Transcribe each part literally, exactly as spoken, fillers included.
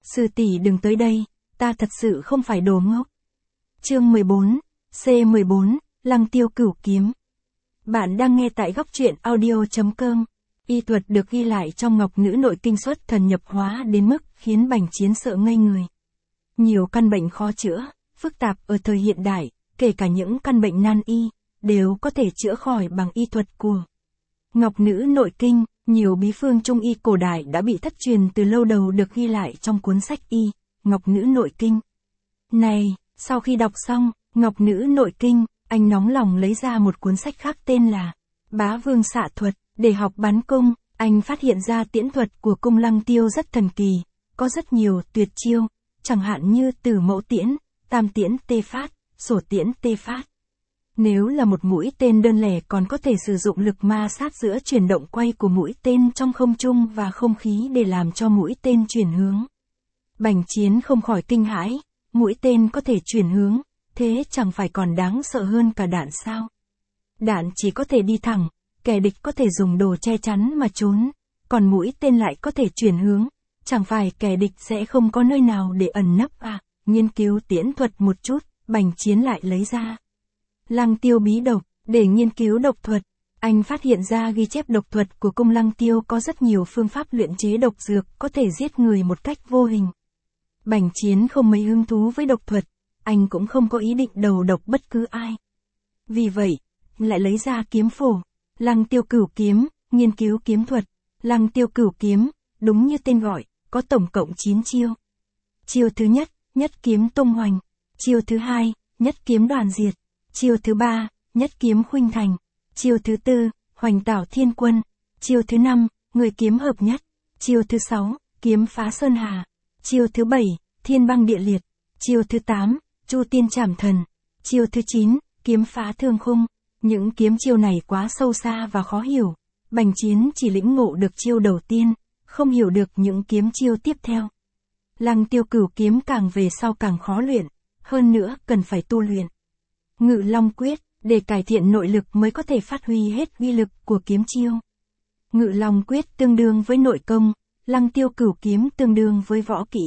Sư tỷ đừng tới đây, ta thật sự không phải đồ ngốc. Chương mười bốn, C mười bốn, Lăng Tiêu Cửu Kiếm. Bạn đang nghe tại góc truyện audio chấm com. Y thuật được ghi lại trong Ngọc Nữ Nội Kinh xuất thần nhập hóa đến mức khiến Bành Chiến sợ ngây người. Nhiều căn bệnh khó chữa, phức tạp ở thời hiện đại, kể cả những căn bệnh nan y, đều có thể chữa khỏi bằng y thuật của Ngọc Nữ Nội Kinh. Nhiều bí phương trung y cổ đại đã bị thất truyền từ lâu đầu được ghi lại trong cuốn sách y, Ngọc Nữ Nội Kinh. Này, sau khi đọc xong, Ngọc Nữ Nội Kinh, anh nóng lòng lấy ra một cuốn sách khác tên là Bá Vương Xạ Thuật, để học bắn cung. Anh phát hiện ra tiễn thuật của cung Lăng Tiêu rất thần kỳ, có rất nhiều tuyệt chiêu, chẳng hạn như Tử Mẫu Tiễn, Tam Tiễn Tê Phát, Sổ Tiễn Tê Phát. Nếu là một mũi tên đơn lẻ còn có thể sử dụng lực ma sát giữa chuyển động quay của mũi tên trong không trung và không khí để làm cho mũi tên chuyển hướng. Bành Chiến không khỏi kinh hãi, mũi tên có thể chuyển hướng, thế chẳng phải còn đáng sợ hơn cả đạn sao? Đạn chỉ có thể đi thẳng, kẻ địch có thể dùng đồ che chắn mà trốn, còn mũi tên lại có thể chuyển hướng, chẳng phải kẻ địch sẽ không có nơi nào để ẩn nấp à? Nghiên cứu tiễn thuật một chút, Bành Chiến lại lấy ra Lăng Tiêu bí độc, để nghiên cứu độc thuật. Anh phát hiện ra ghi chép độc thuật của cung Lăng Tiêu có rất nhiều phương pháp luyện chế độc dược có thể giết người một cách vô hình. Bành Chiến không mấy hứng thú với độc thuật, anh cũng không có ý định đầu độc bất cứ ai. Vì vậy, lại lấy ra kiếm phổ, Lăng Tiêu Cửu Kiếm, nghiên cứu kiếm thuật. Lăng Tiêu Cửu Kiếm, đúng như tên gọi, có tổng cộng chín chiêu. Chiêu thứ nhất, nhất kiếm tung hoành. Chiêu thứ hai, nhất kiếm đoàn diệt. Chiêu thứ ba, nhất kiếm khuynh thành. Chiêu thứ tư, hoành tảo thiên quân. Chiêu thứ năm, người kiếm hợp nhất. Chiêu thứ sáu, kiếm phá sơn hà. Chiêu thứ bảy, thiên băng địa liệt. Chiêu thứ tám, chu tiên trảm thần. Chiêu thứ chín, kiếm phá thương khung. Những kiếm chiêu này quá sâu xa và khó hiểu. Bành Chiến chỉ lĩnh ngộ được chiêu đầu tiên, không hiểu được những kiếm chiêu tiếp theo. Lăng Tiêu Cửu Kiếm càng về sau càng khó luyện, hơn nữa cần phải tu luyện Ngự Long Quyết, để cải thiện nội lực mới có thể phát huy hết uy lực của kiếm chiêu. Ngự Long Quyết tương đương với nội công, Lăng Tiêu Cửu Kiếm tương đương với võ kỹ.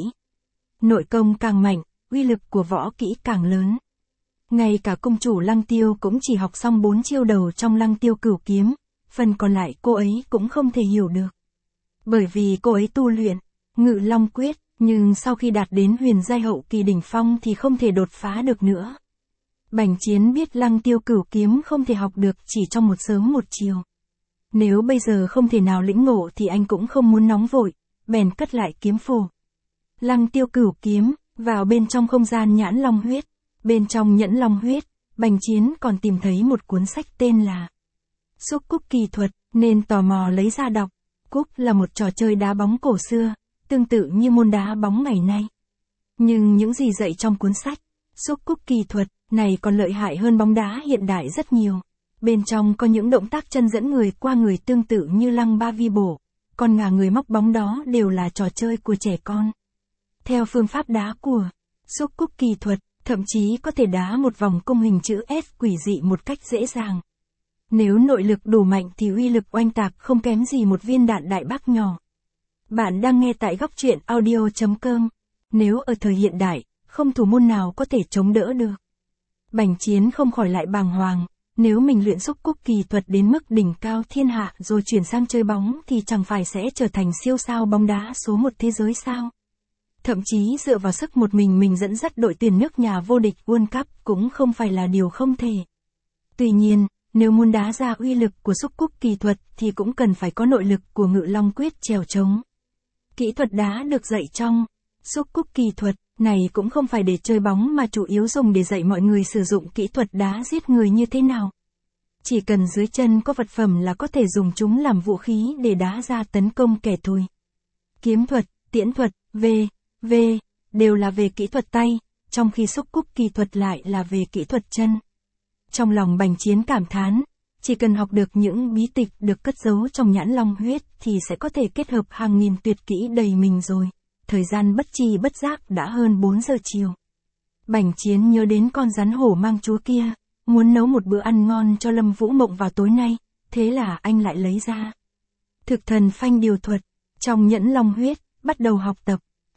Nội công càng mạnh, uy lực của võ kỹ càng lớn. Ngay cả công chủ Lăng Tiêu cũng chỉ học xong bốn chiêu đầu trong Lăng Tiêu Cửu Kiếm, phần còn lại cô ấy cũng không thể hiểu được. Bởi vì cô ấy tu luyện Ngự Long Quyết, nhưng sau khi đạt đến huyền giai hậu kỳ đỉnh phong thì không thể đột phá được nữa. Bành Chiến biết Lăng Tiêu Cửu Kiếm không thể học được chỉ trong một sớm một chiều. Nếu bây giờ không thể nào lĩnh ngộ thì anh cũng không muốn nóng vội, bèn cất lại kiếm phổ. Lăng Tiêu Cửu Kiếm, vào bên trong không gian nhãn long huyết. Bên trong nhẫn long huyết, Bành Chiến còn tìm thấy một cuốn sách tên là Xúc Cúc Kỳ Thuật, nên tò mò lấy ra đọc. Cúc là một trò chơi đá bóng cổ xưa, tương tự như môn đá bóng ngày nay. Nhưng những gì dạy trong cuốn sách Xúc Cúc Kỳ Thuật này còn lợi hại hơn bóng đá hiện đại rất nhiều. Bên trong có những động tác chân dẫn người qua người tương tự như lăng ba vi bổ, còn ngả người móc bóng đó đều là trò chơi của trẻ con. Theo phương pháp đá của Xúc Cúc Kỳ Thuật, thậm chí có thể đá một vòng cung hình chữ S quỷ dị một cách dễ dàng. Nếu nội lực đủ mạnh thì uy lực oanh tạc không kém gì một viên đạn đại bác nhỏ. Bạn đang nghe tại góc truyện audio chấm com. Nếu ở thời hiện đại, không thủ môn nào có thể chống đỡ được. Bành Chiến không khỏi lại bàng hoàng, nếu mình luyện Xúc Cúc Kỳ Thuật đến mức đỉnh cao thiên hạ rồi chuyển sang chơi bóng thì chẳng phải sẽ trở thành siêu sao bóng đá số một thế giới sao? Thậm chí dựa vào sức một mình mình dẫn dắt đội tuyển nước nhà vô địch World Cup cũng không phải là điều không thể. Tuy nhiên, nếu muốn đá ra uy lực của Xúc Cúc Kỳ Thuật thì cũng cần phải có nội lực của Ngự Long Quyết chèo chống. Kỹ thuật đá được dạy trong Xúc Cúc Kỳ Thuật này cũng không phải để chơi bóng mà chủ yếu dùng để dạy mọi người sử dụng kỹ thuật đá giết người như thế nào. Chỉ cần dưới chân có vật phẩm là có thể dùng chúng làm vũ khí để đá ra tấn công kẻ thù. Kiếm thuật, tiễn thuật, v, v, đều là về kỹ thuật tay, trong khi Xúc Cúc Kỳ Thuật lại là về kỹ thuật chân. Trong lòng Bành Chiến cảm thán, chỉ cần học được những bí tịch được cất giấu trong nhãn long huyết thì sẽ có thể kết hợp hàng nghìn tuyệt kỹ đầy mình rồi. Thời gian bất tri bất giác đã hơn bốn giờ chiều. Bành Chiến nhớ đến con rắn hổ mang chúa kia, muốn nấu một bữa ăn ngon cho Lâm Vũ Mộng vào tối nay, thế là anh lại lấy ra Thực Thần Phanh Điều Thuật, trong nhẫn long huyết, bắt đầu học tập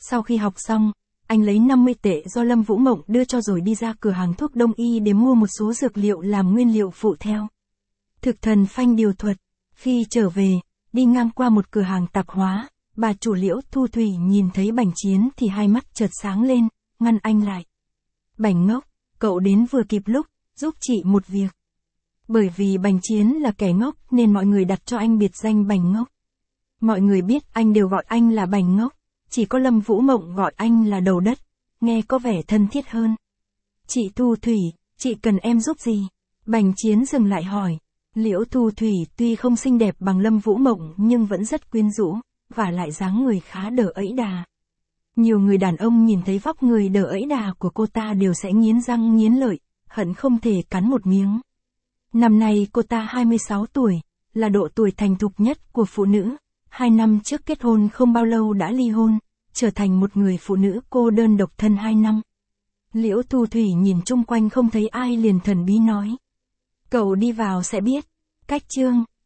Sau khi học xong, anh lấy năm mươi tệ do Lâm Vũ Mộng đưa cho rồi đi ra cửa hàng thuốc đông y để mua một số dược liệu làm nguyên liệu phụ theo. Thực thần phanh điều thuật. Khi trở về, đi ngang qua một cửa hàng tạp hóa, bà chủ Liễu Thu Thủy nhìn thấy Bành Chiến thì hai mắt chợt sáng lên, ngăn anh lại. Bành ngốc, cậu đến vừa kịp lúc, giúp chị một việc. Bởi vì Bành Chiến là kẻ ngốc nên mọi người đặt cho anh biệt danh Bành ngốc. Mọi người biết anh đều gọi anh là Bành ngốc, chỉ có Lâm Vũ Mộng gọi anh là đầu đất, nghe có vẻ thân thiết hơn. Chị Thu Thủy, chị cần em giúp gì? Bành Chiến dừng lại hỏi. Liễu Thu Thủy tuy không xinh đẹp bằng Lâm Vũ Mộng nhưng vẫn rất quyến rũ, và lại dáng người khá đờ ẫy đà. Nhiều người đàn ông nhìn thấy vóc người đờ ẫy đà của cô ta đều sẽ nghiến răng nghiến lợi, hận không thể cắn một miếng. Năm nay cô ta hai mươi sáu tuổi, là độ tuổi thành thục nhất của phụ nữ. Hai năm trước kết hôn không bao lâu đã ly hôn, trở thành một người phụ nữ cô đơn độc thân hai năm. Liễu Thu Thủy nhìn chung quanh không thấy ai liền thần bí nói. Cậu đi vào sẽ biết. Cách chương